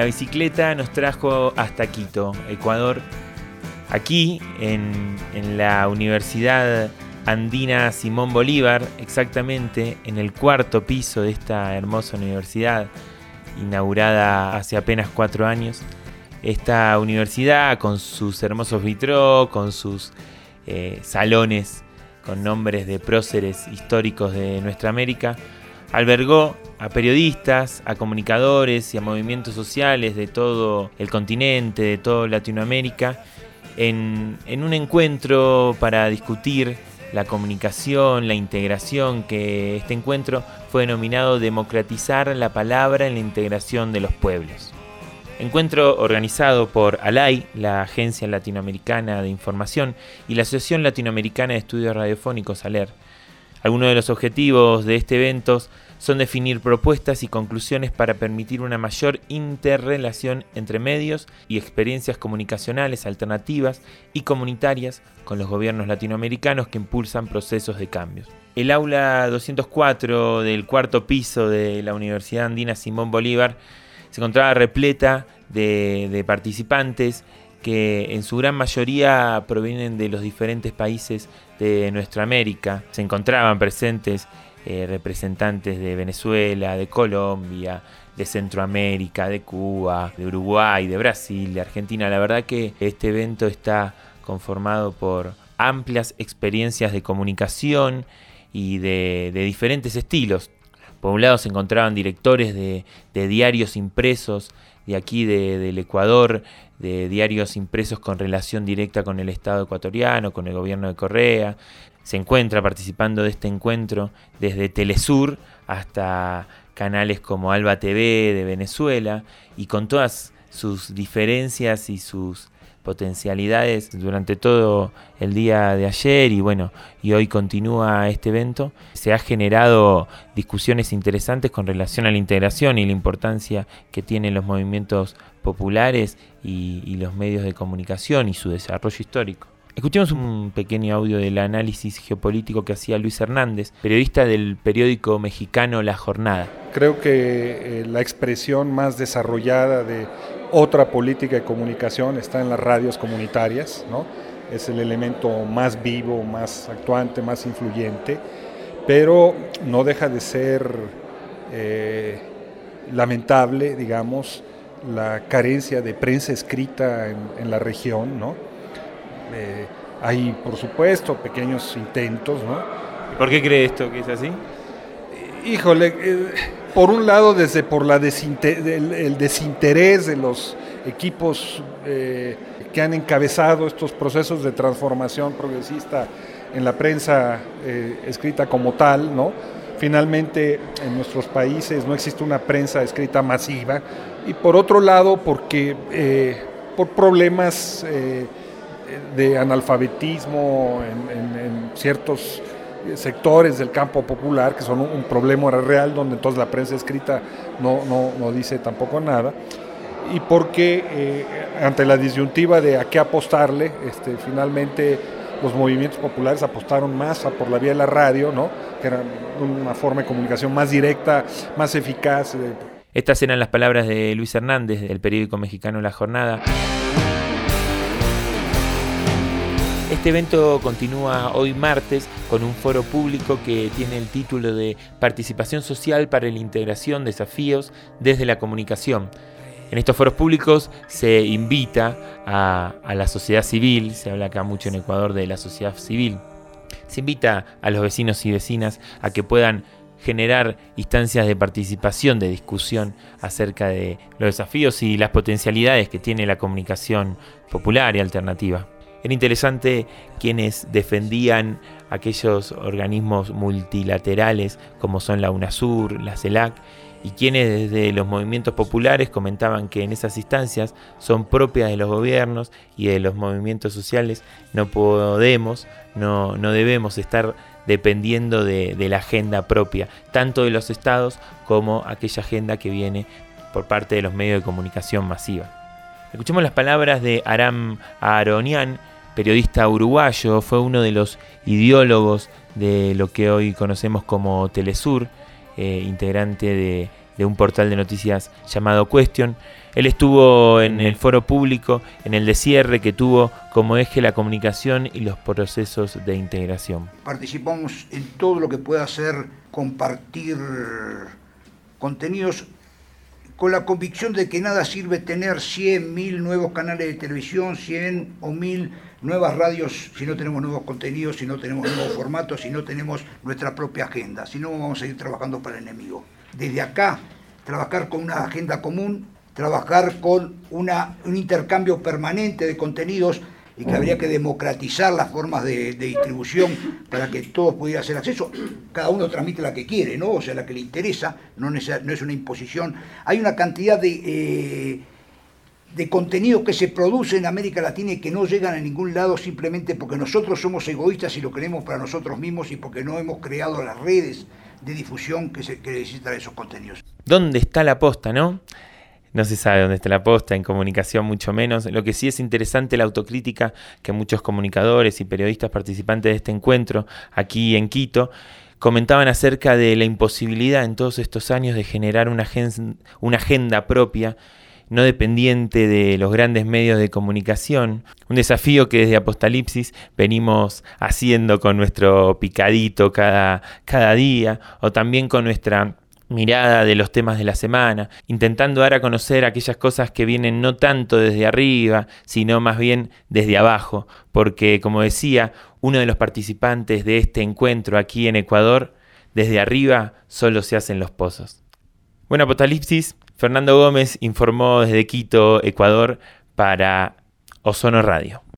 La bicicleta nos trajo hasta Quito, Ecuador. Aquí, en la Universidad Andina Simón Bolívar, exactamente en el 4º piso de esta hermosa universidad, inaugurada hace apenas 4 años. Esta universidad, con sus hermosos vitrós, con sus salones con nombres de próceres históricos de nuestra América, albergó a periodistas, a comunicadores y a movimientos sociales de todo el continente, de toda Latinoamérica, en un encuentro para discutir la comunicación, la integración, que este encuentro fue denominado Democratizar la Palabra en la Integración de los Pueblos. Encuentro organizado por ALAI, la Agencia Latinoamericana de Información, y la Asociación Latinoamericana de Estudios Radiofónicos, ALER. Algunos de los objetivos de este evento son definir propuestas y conclusiones para permitir una mayor interrelación entre medios y experiencias comunicacionales alternativas y comunitarias con los gobiernos latinoamericanos que impulsan procesos de cambios. El aula 204 del 4º piso de la Universidad Andina Simón Bolívar se encontraba repleta de participantes que en su gran mayoría provienen de los diferentes países de nuestra América. Se encontraban presentes representantes de Venezuela, de Colombia, de Centroamérica, de Cuba, de Uruguay, de Brasil, de Argentina. La verdad que este evento está conformado por amplias experiencias de comunicación y de diferentes estilos. Por un lado se encontraban directores de diarios impresos de aquí del Ecuador, de diarios impresos con relación directa con el Estado ecuatoriano, con el gobierno de Correa. Se encuentra participando de este encuentro desde Telesur hasta canales como Alba TV de Venezuela, y con todas sus diferencias y sus potencialidades durante todo el día de ayer y hoy continúa este evento. Se ha generado discusiones interesantes con relación a la integración y la importancia que tienen los movimientos populares y los medios de comunicación y su desarrollo histórico. Escuchemos un pequeño audio del análisis geopolítico que hacía Luis Hernández, periodista del periódico mexicano La Jornada. Creo que la expresión más desarrollada de otra política de comunicación está en las radios comunitarias, ¿no? Es el elemento más vivo, más actuante, más influyente, pero no deja de ser lamentable, digamos, la carencia de prensa escrita en la región, ¿no? Hay, por supuesto, pequeños intentos, ¿no? ¿Por qué cree esto que es así? Híjole, por un lado, por el desinterés de los equipos que han encabezado estos procesos de transformación progresista en la prensa escrita como tal, ¿no? Finalmente, en nuestros países no existe una prensa escrita masiva, y por otro lado, porque por problemas de analfabetismo en ciertos sectores del campo popular, que son un problema real, donde entonces la prensa escrita no dice tampoco nada, y porque ante la disyuntiva de a qué apostarle, finalmente los movimientos populares apostaron más por la vía de la radio, ¿no? Que era una forma de comunicación más directa, más eficaz. Estas eran las palabras de Luis Hernández, del periódico mexicano La Jornada. Este evento continúa hoy martes con un foro público que tiene el título de Participación Social para la Integración, Desafíos desde la Comunicación. En estos foros públicos se invita a la sociedad civil, se habla acá mucho en Ecuador de la sociedad civil, se invita a los vecinos y vecinas a que puedan generar instancias de participación, de discusión acerca de los desafíos y las potencialidades que tiene la comunicación popular y alternativa. Era interesante quienes defendían aquellos organismos multilaterales como son la UNASUR, la CELAC, y quienes desde los movimientos populares comentaban que en esas instancias son propias de los gobiernos y de los movimientos sociales. No podemos, no debemos estar dependiendo de la agenda propia, tanto de los estados como aquella agenda que viene por parte de los medios de comunicación masiva. Escuchemos las palabras de Aram Aaronian, periodista uruguayo. Fue uno de los ideólogos de lo que hoy conocemos como Telesur, integrante de un portal de noticias llamado Question. Él estuvo en el foro público, en el de cierre, que tuvo como eje la comunicación y los procesos de integración. Participamos en todo lo que pueda ser compartir contenidos, con la convicción de que nada sirve tener 100, 1000 nuevos canales de televisión, 100 o 1000 nuevas radios si no tenemos nuevos contenidos, si no tenemos nuevos formatos, si no tenemos nuestra propia agenda. Si no, vamos a seguir trabajando para el enemigo. Desde acá, trabajar con una agenda común, trabajar con un intercambio permanente de contenidos, y que habría que democratizar las formas de distribución para que todos pudieran hacer acceso. Cada uno transmite la que quiere, ¿no? O sea, la que le interesa, no es una imposición. Hay una cantidad de contenidos que se producen en América Latina y que no llegan a ningún lado simplemente porque nosotros somos egoístas y lo queremos para nosotros mismos y porque no hemos creado las redes de difusión que necesitan esos contenidos. ¿Dónde está la posta, no? No se sabe dónde está la posta, en comunicación mucho menos. Lo que sí es interesante la autocrítica que muchos comunicadores y periodistas participantes de este encuentro aquí en Quito comentaban acerca de la imposibilidad en todos estos años de generar una agenda propia, no dependiente de los grandes medios de comunicación. Un desafío que desde Apocalipsis venimos haciendo con nuestro picadito cada día, o también con nuestra mirada de los temas de la semana, intentando dar a conocer aquellas cosas que vienen no tanto desde arriba, sino más bien desde abajo, porque, como decía uno de los participantes de este encuentro aquí en Ecuador, desde arriba solo se hacen los pozos. Bueno, Apocalipsis, Fernando Gómez informó desde Quito, Ecuador, para Ozono Radio.